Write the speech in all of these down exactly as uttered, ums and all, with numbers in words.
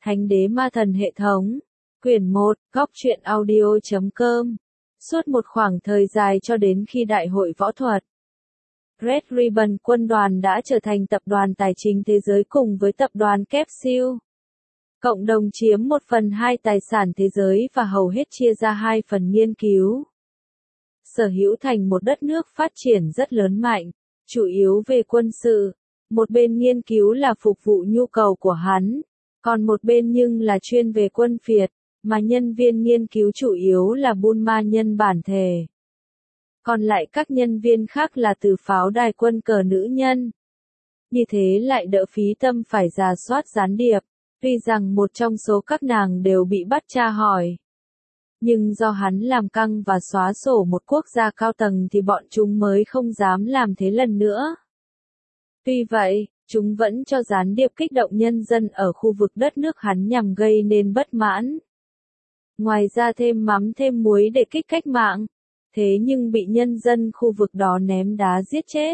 Thánh đế ma thần hệ thống. Quyển một, góc truyện audio chấm com. Suốt một khoảng thời dài cho đến khi Đại hội võ thuật Red Ribbon quân đoàn đã trở thành tập đoàn tài chính thế giới cùng với tập đoàn Capsule. Cộng đồng chiếm một phần hai tài sản thế giới và hầu hết chia ra hai phần nghiên cứu. Sở hữu thành một đất nước phát triển rất lớn mạnh, chủ yếu về quân sự. Một bên nghiên cứu là phục vụ nhu cầu của hắn, còn một bên nhưng là chuyên về quân phiệt, mà nhân viên nghiên cứu chủ yếu là Bulma nhân bản thể. Còn lại các nhân viên khác là từ pháo đài quân cờ nữ nhân. Như thế lại đỡ phí tâm phải rà soát gián điệp, tuy rằng một trong số các nàng đều bị bắt tra hỏi. Nhưng do hắn làm căng và xóa sổ một quốc gia cao tầng thì bọn chúng mới không dám làm thế lần nữa. Tuy vậy, chúng vẫn cho gián điệp kích động nhân dân ở khu vực đất nước hắn nhằm gây nên bất mãn. Ngoài ra thêm mắm thêm muối để kích cách mạng, thế nhưng bị nhân dân khu vực đó ném đá giết chết.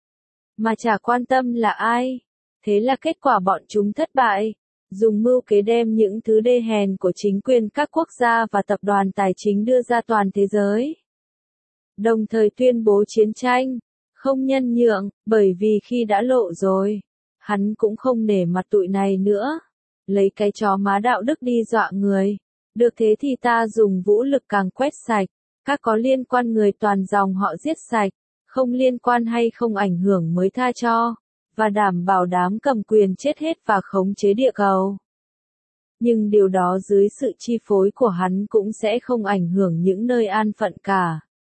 Mà chả quan tâm là ai, thế là kết quả bọn chúng thất bại, dùng mưu kế đem những thứ đê hèn của chính quyền các quốc gia và tập đoàn tài chính đưa ra toàn thế giới. Đồng thời tuyên bố chiến tranh, không nhân nhượng, bởi vì khi đã lộ rồi, hắn cũng không nể mặt tụi này nữa. Lấy cái chó má đạo đức đi dọa người, được thế thì ta dùng vũ lực càng quét sạch, các có liên quan người toàn dòng họ giết sạch, không liên quan hay không ảnh hưởng mới tha cho, và đảm bảo đám cầm quyền chết hết và khống chế địa cầu. Nhưng điều đó dưới sự chi phối của hắn cũng sẽ không ảnh hưởng những nơi an phận cả.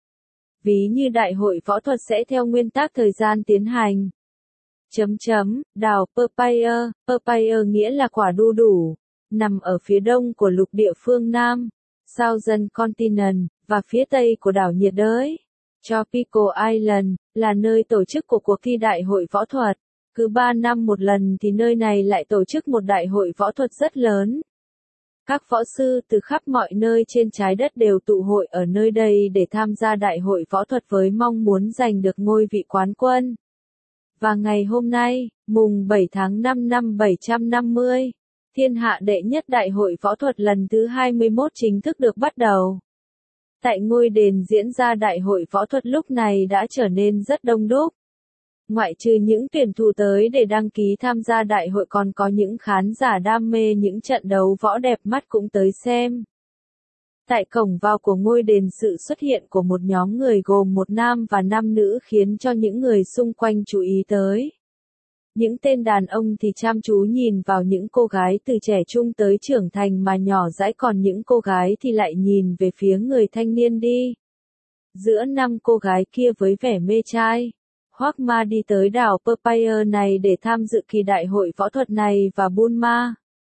Ví như đại hội võ thuật sẽ theo nguyên tắc thời gian tiến hành. Chấm chấm, đảo Papaya, Papaya nghĩa là quả đu đủ, nằm ở phía đông của lục địa phương Nam, Southern Continent, và phía tây của đảo nhiệt đới, Tropical Island, là nơi tổ chức của cuộc thi đại hội võ thuật. Cứ ba năm một lần thì nơi này lại tổ chức một đại hội võ thuật rất lớn. Các võ sư từ khắp mọi nơi trên trái đất đều tụ hội ở nơi đây để tham gia đại hội võ thuật với mong muốn giành được ngôi vị quán quân. Và ngày hôm nay, mùng bảy tháng năm năm bảy trăm năm mươi, thiên hạ đệ nhất đại hội võ thuật lần thứ hai mươi mốt chính thức được bắt đầu. Tại ngôi đền diễn ra đại hội võ thuật lúc này đã trở nên rất đông đúc. Ngoại trừ những tuyển thủ tới để đăng ký tham gia đại hội còn có những khán giả đam mê những trận đấu võ đẹp mắt cũng tới xem. Tại cổng vào của ngôi đền sự xuất hiện của một nhóm người gồm một nam và năm nữ khiến cho những người xung quanh chú ý tới. Những tên đàn ông thì chăm chú nhìn vào những cô gái từ trẻ trung tới trưởng thành mà nhỏ dãi, còn những cô gái thì lại nhìn về phía người thanh niên đi. Giữa năm cô gái kia với vẻ mê trai, Hoắc Ma đi tới đảo Papaya này để tham dự kỳ đại hội võ thuật này và Bulma,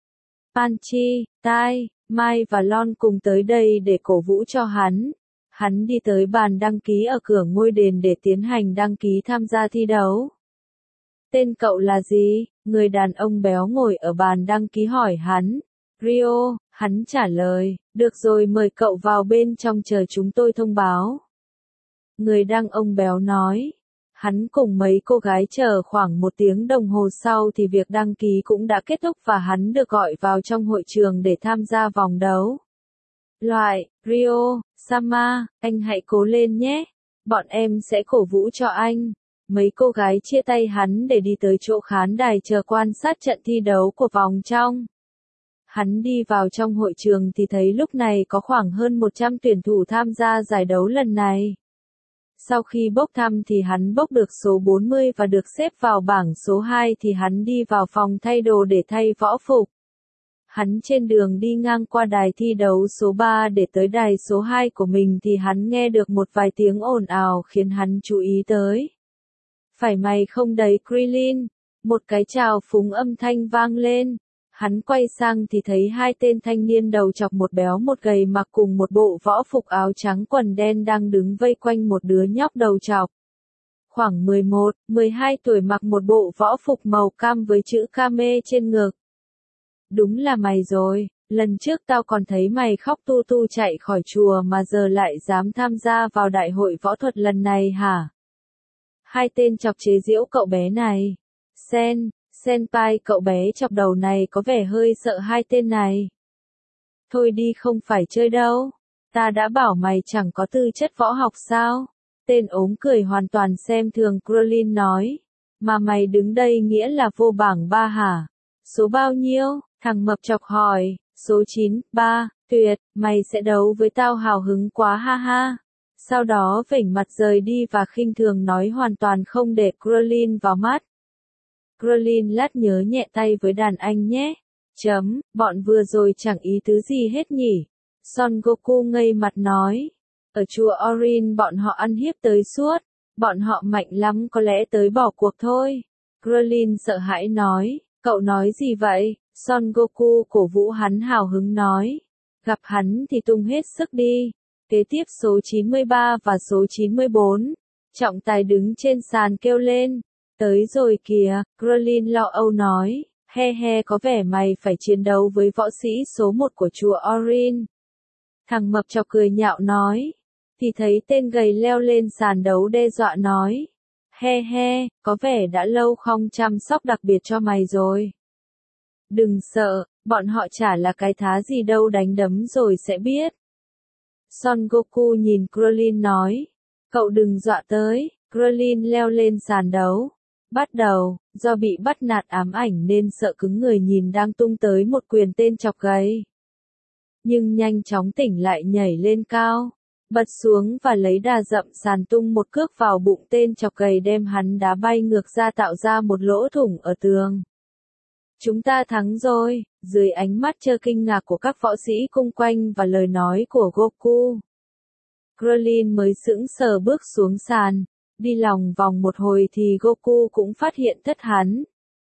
Panchi, Tai, Mai và Lon cùng tới đây để cổ vũ cho hắn. Hắn đi tới bàn đăng ký ở cửa ngôi đền để tiến hành đăng ký tham gia thi đấu. Tên cậu là gì? Người đàn ông béo ngồi ở bàn đăng ký hỏi hắn. Rio, hắn trả lời, được rồi, mời cậu vào bên trong chờ chúng tôi thông báo. Người đàn ông béo nói. Hắn cùng mấy cô gái chờ khoảng một tiếng đồng hồ sau thì việc đăng ký cũng đã kết thúc và hắn được gọi vào trong hội trường để tham gia vòng đấu. Loại, Rio, Sama, anh hãy cố lên nhé. Bọn em sẽ cổ vũ cho anh. Mấy cô gái chia tay hắn để đi tới chỗ khán đài chờ quan sát trận thi đấu của vòng trong. Hắn đi vào trong hội trường thì thấy lúc này có khoảng hơn một trăm tuyển thủ tham gia giải đấu lần này. Sau khi bốc thăm thì hắn bốc được số bốn mươi và được xếp vào bảng số hai thì hắn đi vào phòng thay đồ để thay võ phục. Hắn trên đường đi ngang qua đài thi đấu số ba để tới đài số hai của mình thì hắn nghe được một vài tiếng ồn ào khiến hắn chú ý tới. Phải mày không đấy Krillin? Một cái chào phúng âm thanh vang lên. Hắn quay sang thì thấy hai tên thanh niên đầu chọc, một béo một gầy, mặc cùng một bộ võ phục áo trắng quần đen đang đứng vây quanh một đứa nhóc đầu chọc. Khoảng mười một, mười hai tuổi, mặc một bộ võ phục màu cam với chữ Kame trên ngực. Đúng là mày rồi, lần trước tao còn thấy mày khóc tu tu chạy khỏi chùa mà giờ lại dám tham gia vào đại hội võ thuật lần này hả? Hai tên chọc chế giễu cậu bé này. Sen, Senpai, cậu bé chọc đầu này có vẻ hơi sợ hai tên này. Thôi đi, không phải chơi đâu. Ta đã bảo mày chẳng có tư chất võ học sao? Tên ốm cười hoàn toàn xem thường Crowley nói. Mà mày đứng đây nghĩa là vô bảng ba hả? Số bao nhiêu? Thằng mập chọc hỏi. Số chín, ba, tuyệt, mày sẽ đấu với tao, hào hứng quá ha ha. Sau đó vểnh mặt rời đi và khinh thường nói, hoàn toàn không để Crowley vào mắt. Crowley lát nhớ nhẹ tay với đàn anh nhé. Chấm, bọn vừa rồi chẳng ý tứ gì hết nhỉ. Son Goku ngây mặt nói. Ở chùa Orin bọn họ ăn hiếp tới suốt. Bọn họ mạnh lắm, có lẽ tới bỏ cuộc thôi. Crowley sợ hãi nói. Cậu nói gì vậy? Son Goku cổ vũ hắn hào hứng nói. Gặp hắn thì tung hết sức đi. Kế tiếp số chín mươi ba và số chín mươi bốn. Trọng tài đứng trên sàn kêu lên. Tới rồi kìa, Crowley lo âu nói. He he, có vẻ mày phải chiến đấu với võ sĩ số một của chùa Orin. Thằng mập chọc cười nhạo nói. Thì thấy tên gầy leo lên sàn đấu đe dọa nói. He he, có vẻ đã lâu không chăm sóc đặc biệt cho mày rồi. Đừng sợ, bọn họ chả là cái thá gì đâu, đánh đấm rồi sẽ biết. Son Goku nhìn Crowley nói. Cậu đừng dọa tới. Crowley leo lên sàn đấu. Bắt đầu, do bị bắt nạt ám ảnh nên sợ cứng người, nhìn đang tung tới một quyền tên chọc gầy. Nhưng nhanh chóng tỉnh lại, nhảy lên cao, bật xuống và lấy đà dậm sàn tung một cước vào bụng tên chọc gầy, đem hắn đá bay ngược ra, tạo ra một lỗ thủng ở tường. Chúng ta thắng rồi, dưới ánh mắt trơ kinh ngạc của các võ sĩ xung quanh và lời nói của Goku. Krillin mới sững sờ bước xuống sàn, đi lòng vòng một hồi thì Goku cũng phát hiện thất hắn.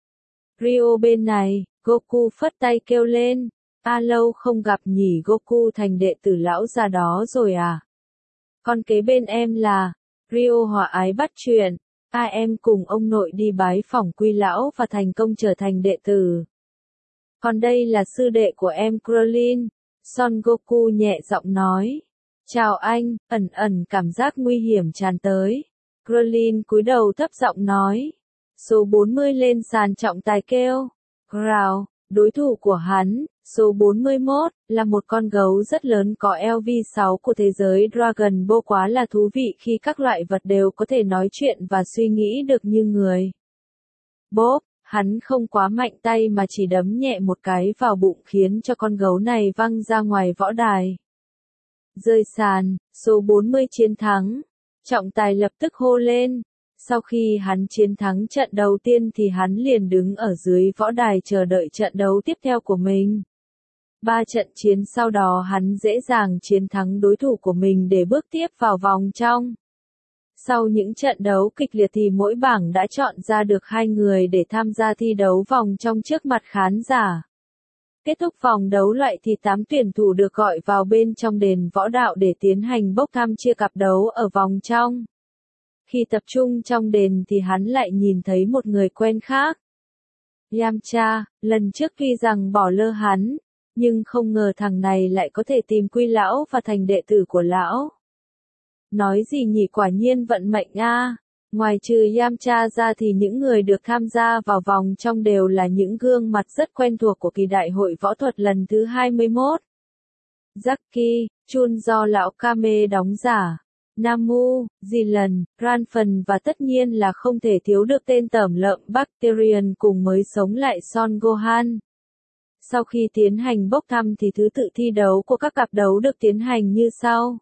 Ryo bên này, Goku phất tay kêu lên, a lâu không gặp nhỉ, Goku thành đệ tử lão già đó rồi à? Con kế bên em là, Ryo hòa ái bắt chuyện, a em cùng ông nội đi bái phỏng Quy lão và thành công trở thành đệ tử. Còn đây là sư đệ của em Krillin, Son Goku nhẹ giọng nói. Chào anh, ẩn ẩn cảm giác nguy hiểm tràn tới. Krillin cúi đầu thấp giọng nói. Số bốn mươi lên sàn trọng tài kêu. Growl, đối thủ của hắn, số bốn mươi mốt, là một con gấu rất lớn có L V sáu của thế giới Dragon Ball, quá là thú vị khi các loại vật đều có thể nói chuyện và suy nghĩ được như người. Bốp, hắn không quá mạnh tay mà chỉ đấm nhẹ một cái vào bụng khiến cho con gấu này văng ra ngoài võ đài. Rơi sàn, số bốn mươi chiến thắng. Trọng tài lập tức hô lên. Sau khi hắn chiến thắng trận đầu tiên thì hắn liền đứng ở dưới võ đài chờ đợi trận đấu tiếp theo của mình. Ba trận chiến sau đó hắn dễ dàng chiến thắng đối thủ của mình để bước tiếp vào vòng trong. Sau những trận đấu kịch liệt thì mỗi bảng đã chọn ra được hai người để tham gia thi đấu vòng trong trước mặt khán giả. Kết thúc vòng đấu loại thì tám tuyển thủ được gọi vào bên trong đền võ đạo để tiến hành bốc thăm chia cặp đấu ở vòng trong. Khi tập trung trong đền thì hắn lại nhìn thấy một người quen khác. Yamcha, lần trước tuy rằng bỏ lơ hắn, nhưng không ngờ thằng này lại có thể tìm Quy lão và thành đệ tử của lão. Nói gì nhỉ, quả nhiên vận mệnh a. À. Ngoài trừ Yamcha ra thì những người được tham gia vào vòng trong đều là những gương mặt rất quen thuộc của kỳ đại hội võ thuật lần thứ hai mươi mốt. Jackie, Chun do lão Kame đóng giả. Namu, Zilan, Ranfan và tất nhiên là không thể thiếu được tên tởm lợm Bacterian cùng mới sống lại Son Gohan. Sau khi tiến hành bốc thăm thì thứ tự thi đấu của các cặp đấu được tiến hành như sau.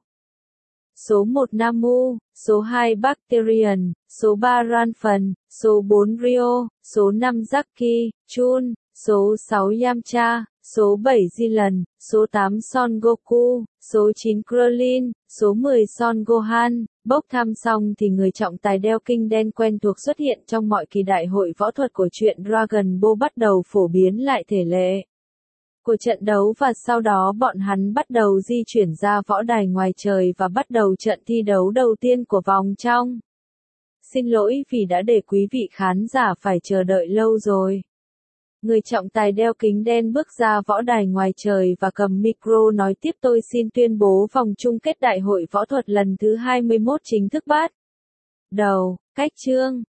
Số một Namu, số hai Bacterian, số ba Ranfan, số bốn Ryo, số năm Jackie, Chun, số sáu Yamcha, số bảy Zilan, số tám Son Goku, số chín Krillin, số mười Son Gohan. Bốc thăm xong thì người trọng tài đeo kinh đen quen thuộc xuất hiện trong mọi kỳ đại hội võ thuật của truyện Dragon Ball bắt đầu phổ biến lại thể lệ của trận đấu và sau đó bọn hắn bắt đầu di chuyển ra võ đài ngoài trời và bắt đầu trận thi đấu đầu tiên của vòng trong. Xin lỗi vì đã để quý vị khán giả phải chờ đợi lâu rồi. Người trọng tài đeo kính đen bước ra võ đài ngoài trời và cầm micro nói tiếp, tôi xin tuyên bố vòng chung kết đại hội võ thuật lần thứ hai mươi mốt chính thức bắt đầu. Cách chương